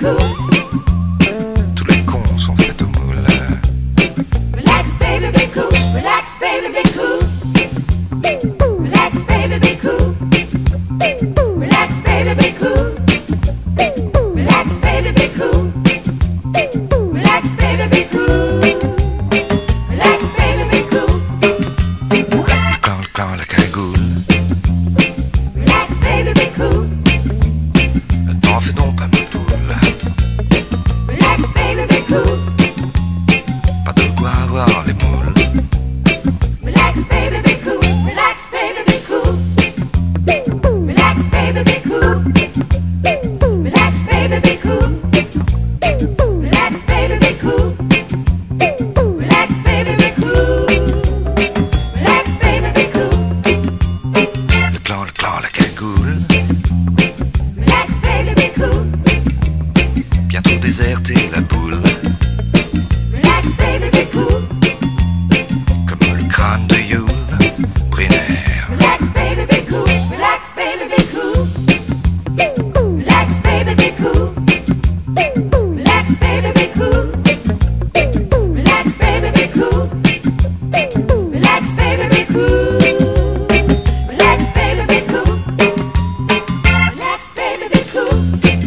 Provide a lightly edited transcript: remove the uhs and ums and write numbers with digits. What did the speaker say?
Tous les cons sont faits au moule. Relax, baby, be cool. Relax, baby, be cool. Relax, baby, be cool. Relax, baby, be cool. Relax, baby, be cool. Relax, baby, be cool. Relax, baby, be cool. Le clan, la cagoule. Relax, baby, be cool. T'en fais donc pas mes poules. Relax, baby, be cool. Pas de quoi avoir les moules. Relax, baby, be cool. Relax, baby, be cool. Relax, baby, be cool. Relax, baby, be cool. Relax, baby, be cool. Relax, baby, be cool. Relax, baby, be cool. Le clan, la cagoule. Relax, baby, be cool. Bientôt déserté la boule. Relax, baby, be cool. Comme le crâne de Yule Brynner. Relax, baby, be cool. Relax, baby, be cool. Relax, baby, be cool. Relax, baby, be cool. Relax, baby, be cool. Relax, baby, be cool. Relax, baby, be cool. Relax, baby, be cool.